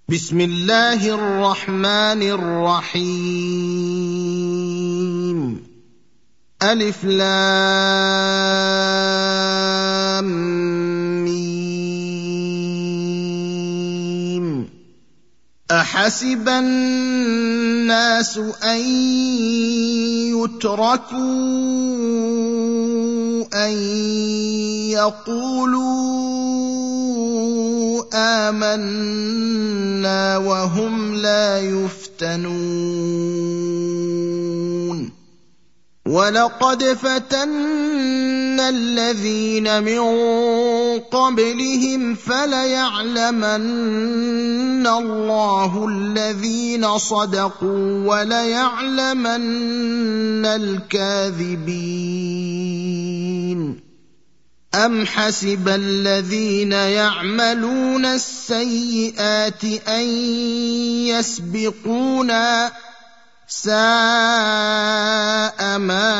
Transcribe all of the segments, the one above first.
بسم الله الرحمن الرحيم ألف لام ميم أحسب الناس أن يتركوا أن يقولوا آمنا وهم لا يفتنون ولقد فتنا الذين من قبلهم فليعلمن الله الذين صدقوا وليعلمن الكاذبين أم حسب الذين يعملون السيئات أن يسبقونا ساء ما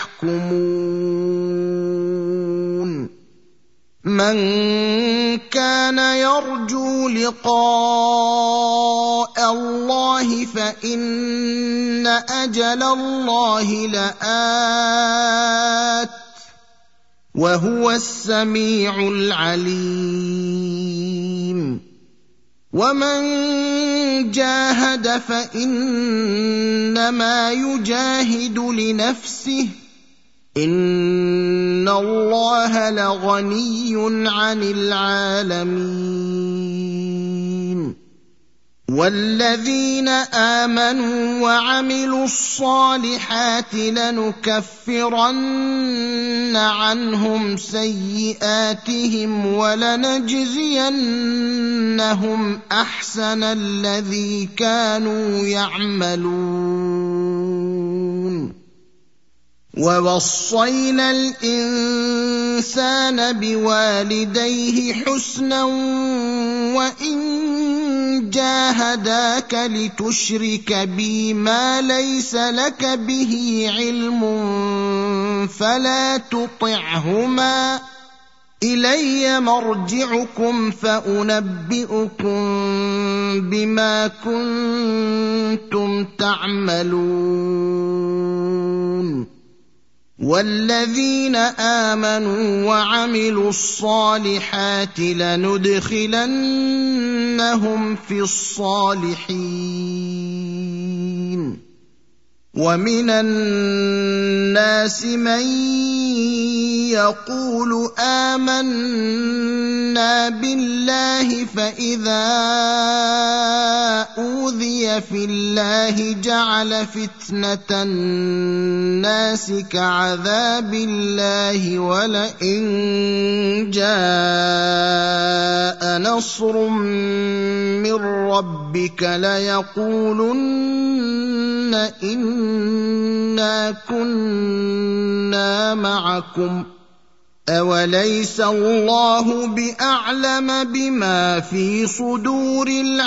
يحكمون من كان يرجو لقاء الله فإن أجل الله لآت وهو السميع العليم ومن جاهد فإنما يجاهد لنفسه إن الله لغني عن العالمين والذين آمنوا وعملوا الصالحات لنكفرن عنهم سيئاتهم ولنجزينهم أحسن الذي كانوا يعملون ووصينا الإنسان بوالديه حسنا وإن جاهداك لتشرك بي ما ليس لك به علم فلا تطعهما إلي مرجعكم فأنبئكم بما كنتم تعملون والذين آمنوا وعملوا الصالحات لندخلنهم في الصالحين ومن الناس من يقول آمنا بالله فإذا أوذي في الله جعل فتنة الناس كعذاب الله ولئن جاء نصر من ربك ليقولن إنا كنا معكم أوليس الله بأعلم بما في صدور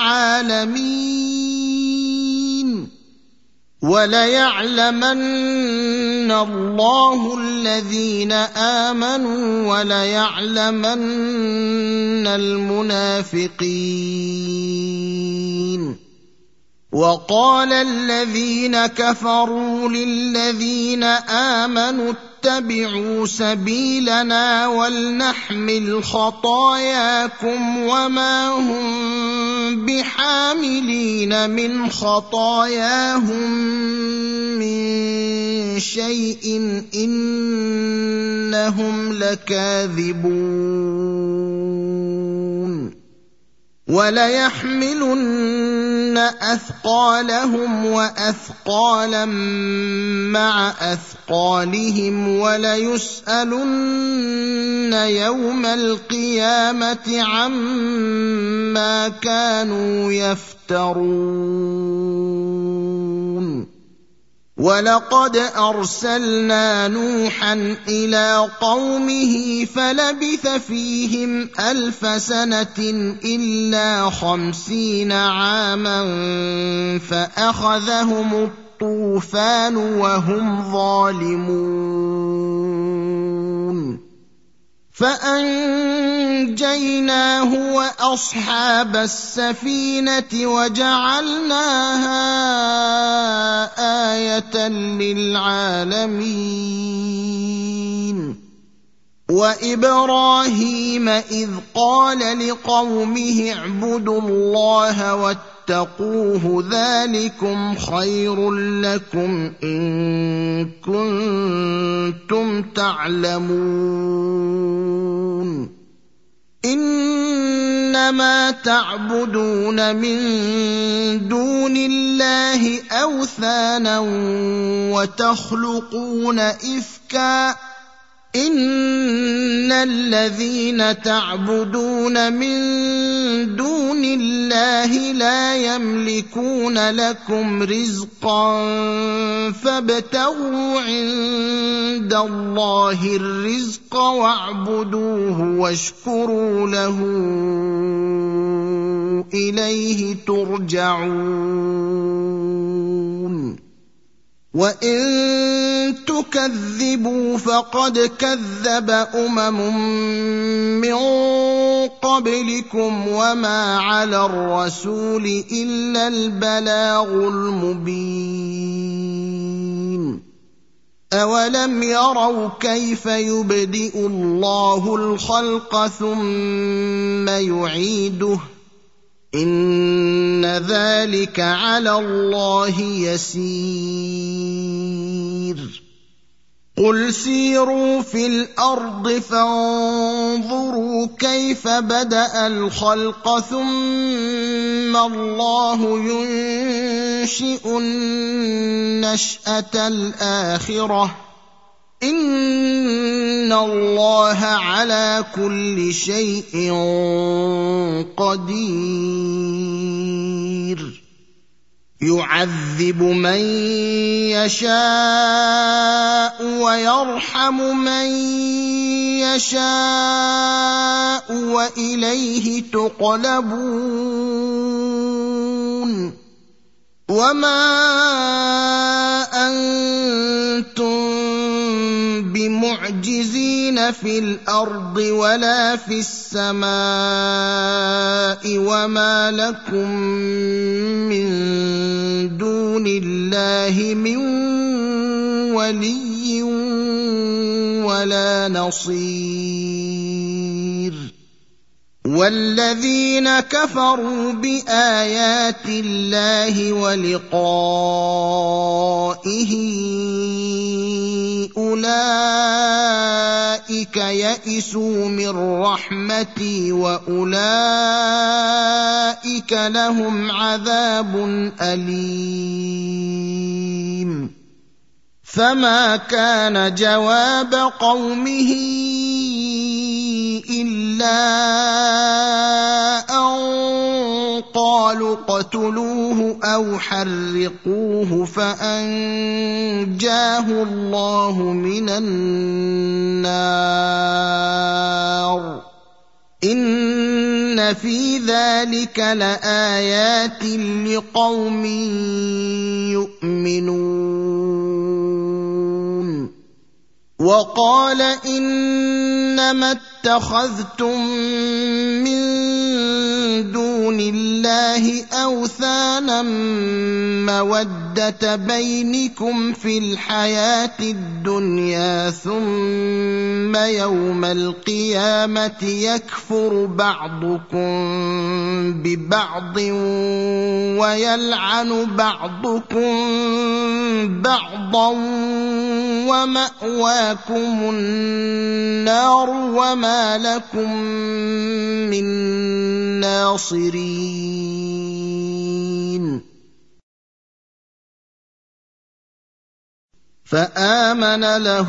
العالمين وليعلمن الله الذين آمنوا وليعلمن المنافقين وقال الذين كفروا للذين آمنوا اتبعوا سبيلنا ولنحمل خطاياكم وما هم بحاملين من خطاياهم من شيء إنهم لكاذبون وليحملن أثقالهم وأثقالا مع أثقالهم وليسألن يوم القيامة عما كانوا يفترون ولقد أرسلنا نوحا إلى قومه فلبث فيهم 1000 سنة إلا 50 عاما فأخذهم الطوفان وهم ظالمون فأنجيناه وأصحاب السفينة وجعلناها آية للعالمين. وإبراهيم إذ قال لقومه اعبدوا الله واتقوه ذلكم خير لكم إن كنتم تعلمون. إنما تعبدون من دون الله أوثانا وتخلقون إفكا إن الذين تعبدون من دون الله لا يملكون لكم رزقا فابتغوا عند الله الرزق واعبدوه واشكروا له إليه ترجعون. وإن تكذبوا فقد كذب من قبلكم وما على الرسول إلا البلاغ المبين. أولم يروا كيف يبدئ الله الخلق ثم يعيده إن ذلك على الله يسير. قل سيروا في الأرض فانظروا كيف بدأ الخلق ثم الله ينشئ النشأة الآخرة إن الله على كل شيء قدير. يعذب من يشاء ويرحم من يشاء وإليه تقلبون. وما أنتم بمعجزين في الأرض ولا في السماء وما لكم من دون الله من ولي ولا نصير. والذين كفروا بآيات الله ولقائه أولئك يئسوا من رحمتي وأولئك لهم عذاب أليم. فما كان جواب قومه إلا أن قالوا اقتلوه أو حرقوه فأنجاه الله من النار. إن في ذلك لآيات لقوم يؤمنون. وقال إنما اتخذتم من دون الله أوثانا مودة بينكم في الحياة الدنيا ثم يوم القيامة يكفر بعضكم ببعض ويلعن بعضكم بعضا ومأواكم النار وما لكم من ناصرين. فآمن له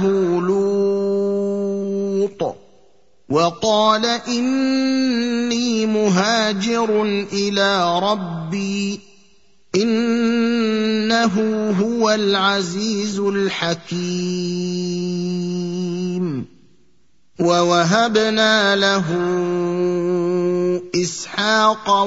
لوط وقال إني مهاجر إلى ربي إنه هو العزيز الحكيم. ووهبنا له إسحاق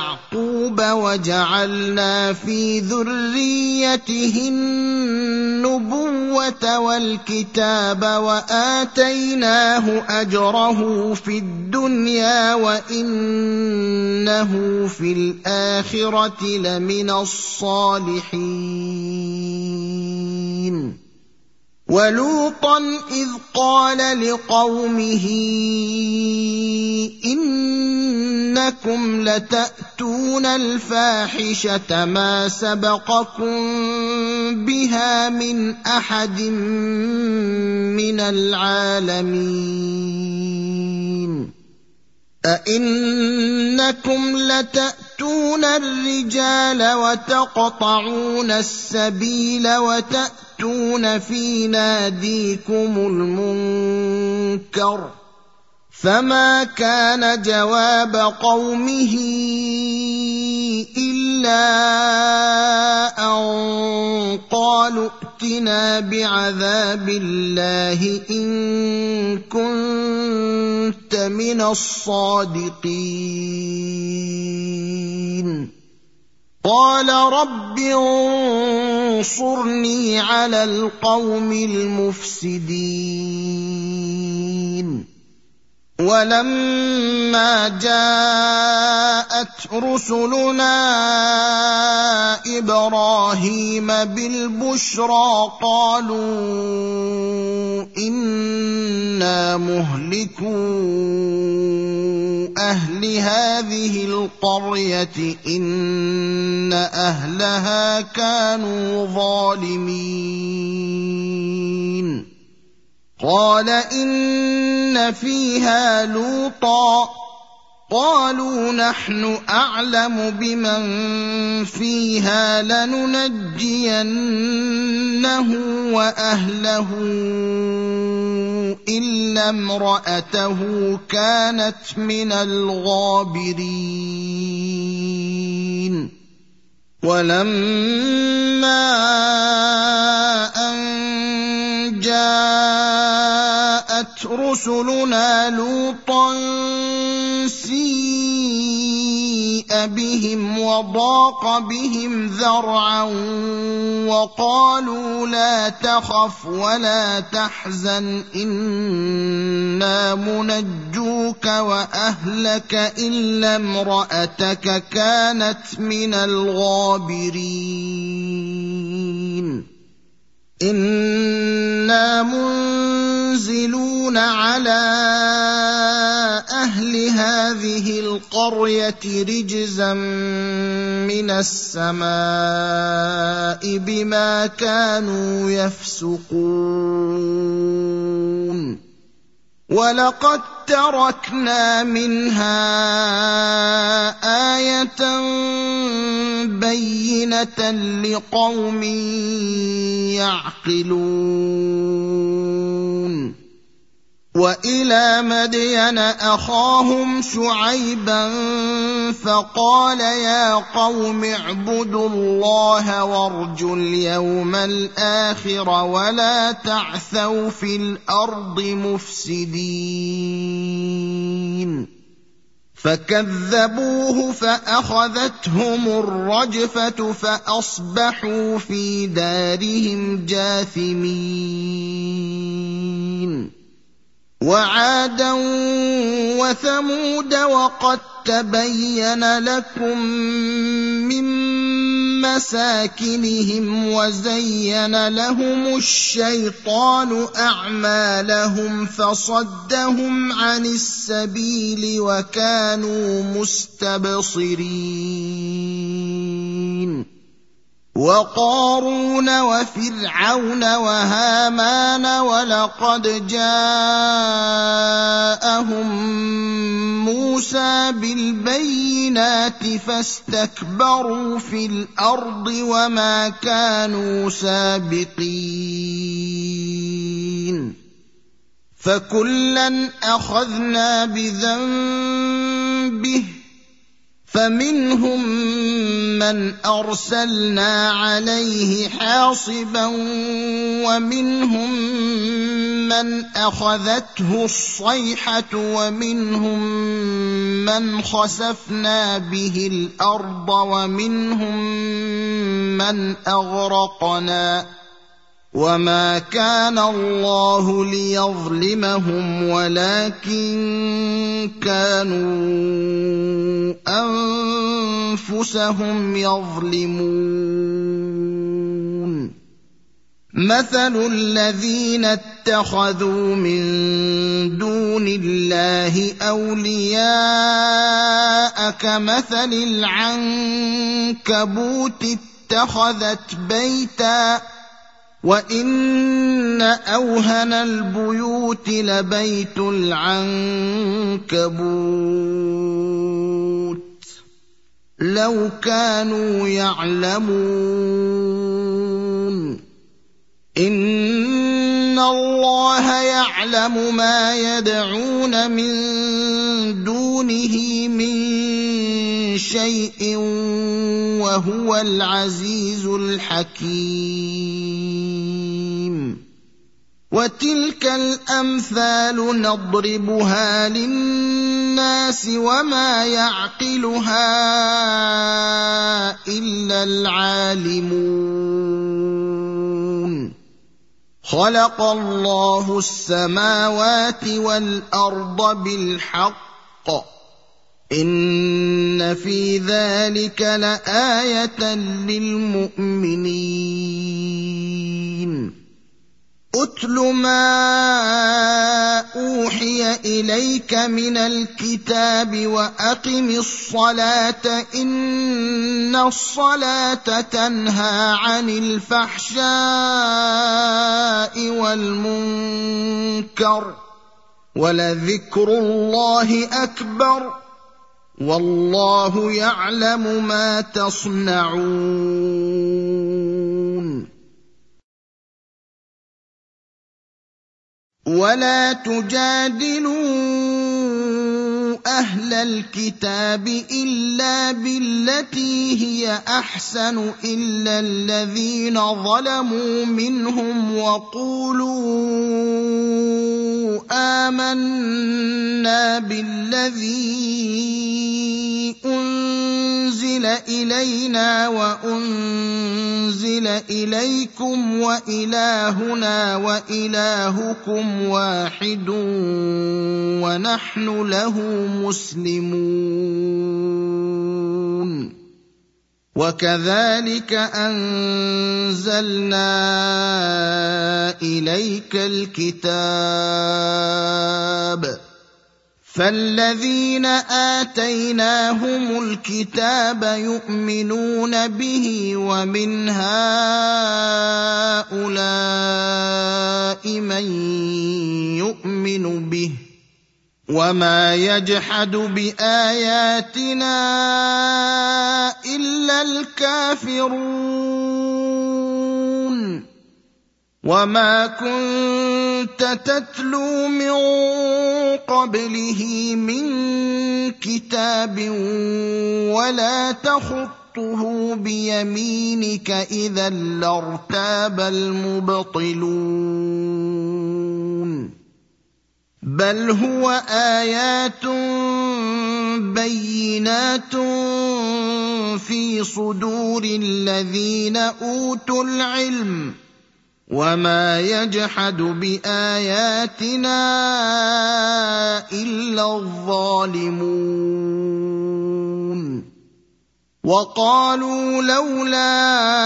ويعقوب وجعلنا في ذريته النبوة النبوة والكتاب وآتيناه أجره في الدنيا وإنه في الآخرة لمن الصالحين ولوطا إذ قال لقومه إنكم لتأتون الفاحشة ما سبقكم بها من أحد من العالمين أئنكم لتأتون الرجال وتقطعون السبيل وتأتون في ناديكم المنكر فما كان جواب قومه إلا أن قالوا ائتنا بعذاب الله إن كنت من الصادقين قال رب انصرني على القوم المفسدين ولما جاءت رسلنا إبراهيم بالبشرى قالوا إنا مهلكو أهل هذه القرية إن أهلها كانوا ظالمين قال إن فيها لوطا قالوا نحن أعلم بمن فيها لننجينه وأهله إلا امرأته كانت من الغابرين ولما أن جاءت رسلنا لوطا سيء بهم وضاق بهم ذرعا وقالوا لا تخف ولا تحزن إنا منجوك وأهلك إلا امرأتك كانت من الغابرين إنا منزلون على أهل هذه القرية رجزا من السماء بما كانوا يفسقون ولقد تركنا منها آية بينة لقوم يعقلون وإلى مدين أخاهم شعيبا فقال يا قوم اعبدوا الله وارجوا اليوم الآخر ولا تعثوا في الأرض مفسدين فكذبوه فأخذتهم الرجفة فأصبحوا في دارهم جاثمين وعادا وثمود وقد تبين لكم من مساكنهم وزين لهم الشيطان أعمالهم فصدهم عن السبيل وكانوا مستبصرين وقارون وفرعون وهامان ولقد جاءهم موسى بالبينات فاستكبروا في الأرض وما كانوا سابقين فكلا أخذنا بذنبه فمنهم من أرسلنا عليه حاصبا ومنهم من أخذته الصيحة ومنهم من خسفنا به الأرض ومنهم من أغرقنا وما كان الله ليظلمهم ولكن كانوا أنفسهم يظلمون. مثل الذين اتخذوا من دون الله أولياء كمثل العنكبوت اتخذت بيتا وإن أوهن البيوت لبيت العنكبوت لو كانوا يعلمون. إن الله يعلم ما يدعون من دونه من شيء وهو العزيز الحكيم. وتلك الأمثال نضربها للناس وما يعقلها إلا العالمون. خلق الله السماوات والأرض بالحق إن في ذلك لآية للمؤمنين. أتل ما أوحي إليك من الكتاب وأقم الصلاة إن الصلاة تنهى عن الفحشاء والمنكر ولذكر الله أكبر والله يعلم ما تصنعون. ولا تجادلوا أهل الكتاب إلا بالتي هي أحسن إلا الذين ظلموا منهم وقولوا آمنا بالذي أنزل إلينا وأنزل إليكم وإلهنا وإلهكم واحد ونحن له مسلمون. وكذلك أنزلنا إليك الكتاب فالذين آتيناهم الكتاب يؤمنون به ومن هؤلاء من يؤمن به وما يجحد بآياتنا إلا الكافرون. وما كنت تتلو من قبله من كتاب ولا تخطه بيمينك إذا لارتاب المبطلون. بل هو آيات بينات في صدور الذين أوتوا العلم وما يجحد بآياتنا إلا الظالمون. وقالوا لولا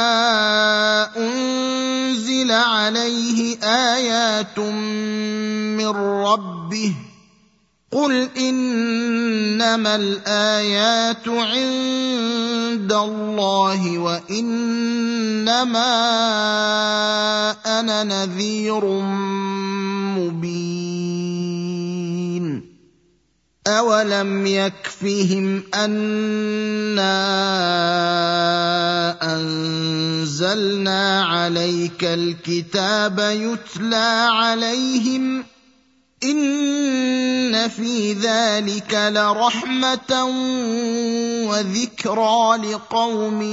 أنزل عليه آيات من ربه قل إنما الآيات عند الله وإنما أنا نذير مبين. أولم يكفهم أنا أنزلنا عليك الكتاب يتلى عليهم إن في ذلك لرحمة وذكرى لقوم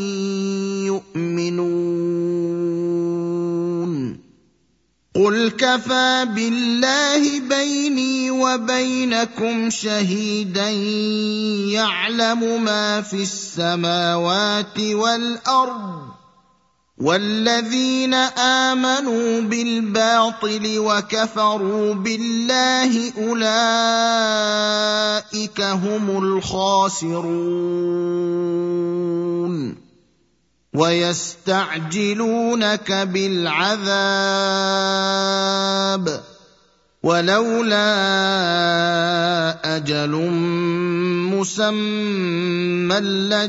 يؤمنون. قل كفى بالله بيني وبينكم شهيدا يعلم ما في السماوات والأرض والذين آمنوا بالباطل وكفروا بالله أولئك هم الخاسرون ويستعجلونك بالعذاب ولولا أجل مسمى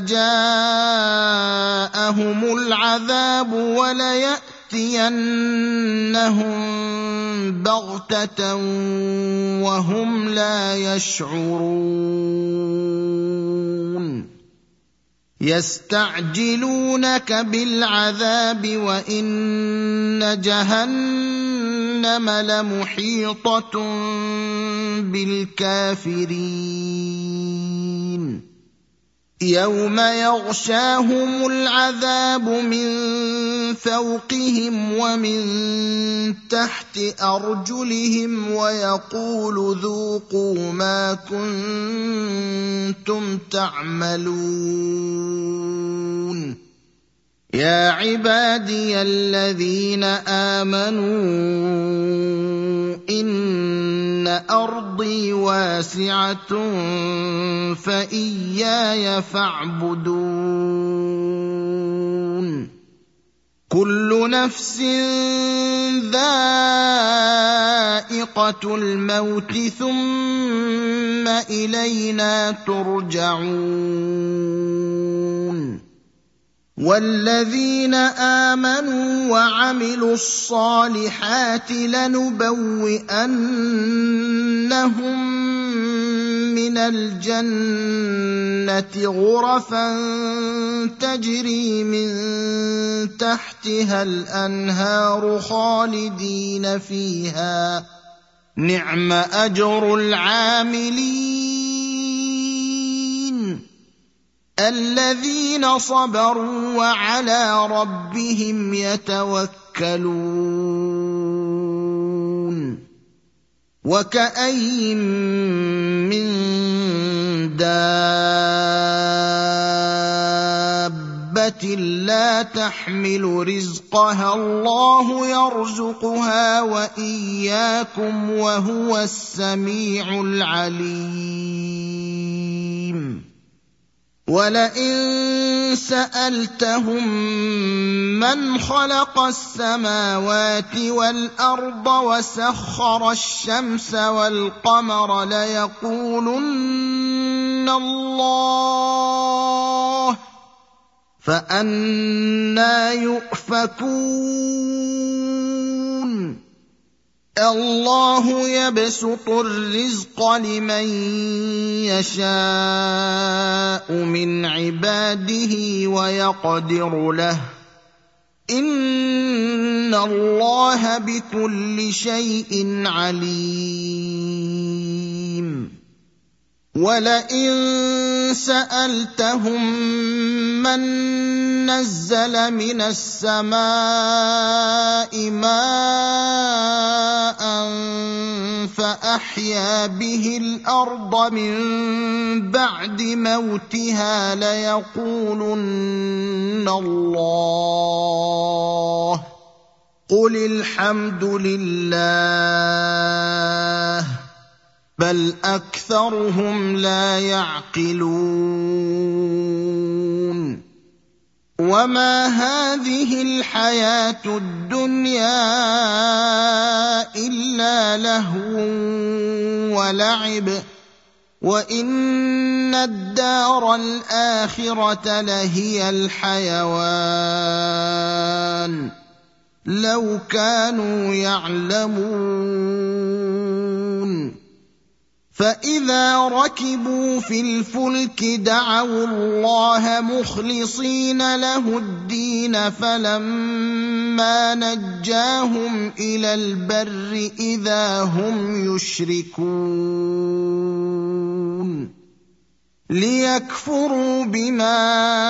لجاءهم العذاب وليأتينهم بغتة وهم لا يشعرون يستعجلونك بالعذاب وإن جهنم لمحيطة بالكافرين يوم يغشاهم العذاب من فوقهم ومن تحت أرجلهم ويقول ذوقوا ما كنتم تعملون يا عبادي الذين آمنوا إن أرضي واسعة فإياي فاعبدون كل نفس ذائقة الموت ثم إلينا ترجعون والذين آمنوا وعملوا الصالحات لنبوئنهم من الجنة غرفا تجري من تحتها الأنهار خالدين فيها نعم أجر العاملين الذين صبروا وعلى ربهم يتوكلون وكأي من دابة لا تحمل رزقها الله يرزقها وإياكم وهو السميع العليم ولئن سألتهم من خلق السماوات والأرض وسخر الشمس والقمر ليقولن الله فأنى يؤفكون الله يبسط الرزق لمن يشاء من عباده ويقدر له إن الله بكل شيء عليم ولئن سألتهم من نزل من السماء ماء فأحيا به الأرض من بعد موتها ليقولن الله قل الحمد لله بل أكثرهم لا يعقلون وما هذه الحياة الدنيا إلا لهو ولعب وإن الدار الآخرة لهي الحيوان لو كانوا يعلمون فإذا ركبوا في الفلك دعوا الله مخلصين له الدين فلما نجاهم إلى البر إذا هم يشركون ليكفروا بما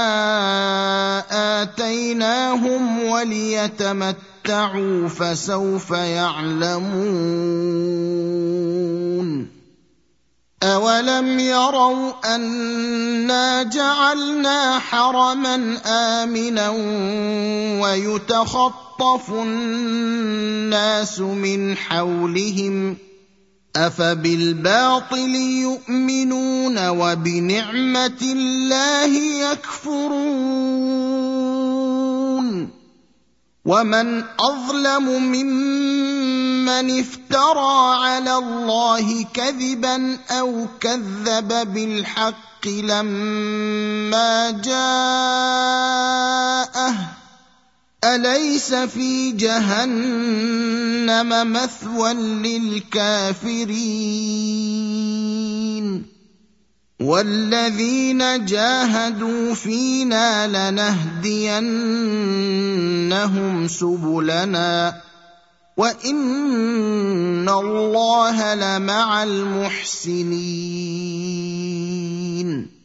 آتيناهم وليتمتعوا فسوف يعلمون أَوَلَمْ يَرَوْا أَنَّا جَعَلْنَا حَرَمًا آمِنًا وَيُتَخَطَّفُ النَّاسُ مِنْ حَوْلِهِمْ ۚ أَفَبِالْبَاطِلِ يُؤْمِنُونَ وَبِنِعْمَةِ اللَّهِ يَكْفُرُونَ وَمَنْ أَظْلَمُ مِمَّنِ افْتَرَىٰ عَلَى اللَّهِ كَذِبًا أَوْ كَذَّبَ بِالْحَقِّ لَمَّا جَاءَهُ ۚ أَلَيْسَ فِي جَهَنَّمَ مَثْوًى لِّلْكَافِرِينَ وَالَّذِينَ جَاهَدُوا فِينَا لَنَهْدِيَنَّهُمْ سُبُلَنَا ۚ وَإِنَّ اللَّهَ لَمَعَ الْمُحْسِنِينَ